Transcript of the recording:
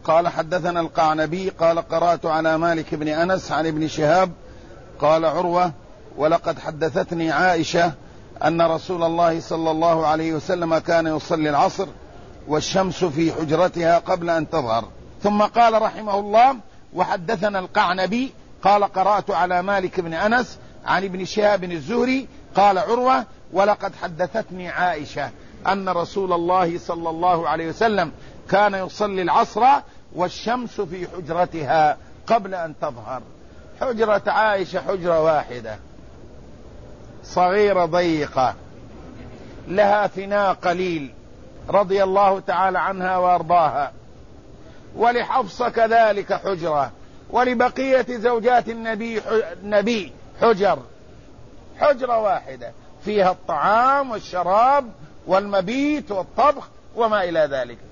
قال حدثنا القعنبي قال قرأت على مالك بن أنس عن ابن شهاب قال عروة ولقد حدثتني عائشة أن رسول الله صلى الله عليه وسلم كان يصلي العصر والشمس في حجرتها قبل أن تظهر. ثم قال رحمه الله وحدثنا القعنبي قال قرأت على مالك بن أنس عن ابن شهاب الزهري قال عروة ولقد حدثتني عائشة أن رسول الله صلى الله عليه وسلم كان يصلي العصر والشمس في حجرتها قبل أن تظهر. حجرة عائشة حجرة واحدة صغيرة ضيقة لها فناء قليل رضي الله تعالى عنها وارضاها، ولحفصة كذلك حجرة، ولبقية زوجات النبي حجرة واحدة فيها الطعام والشراب والمبيت والطبخ وما إلى ذلك.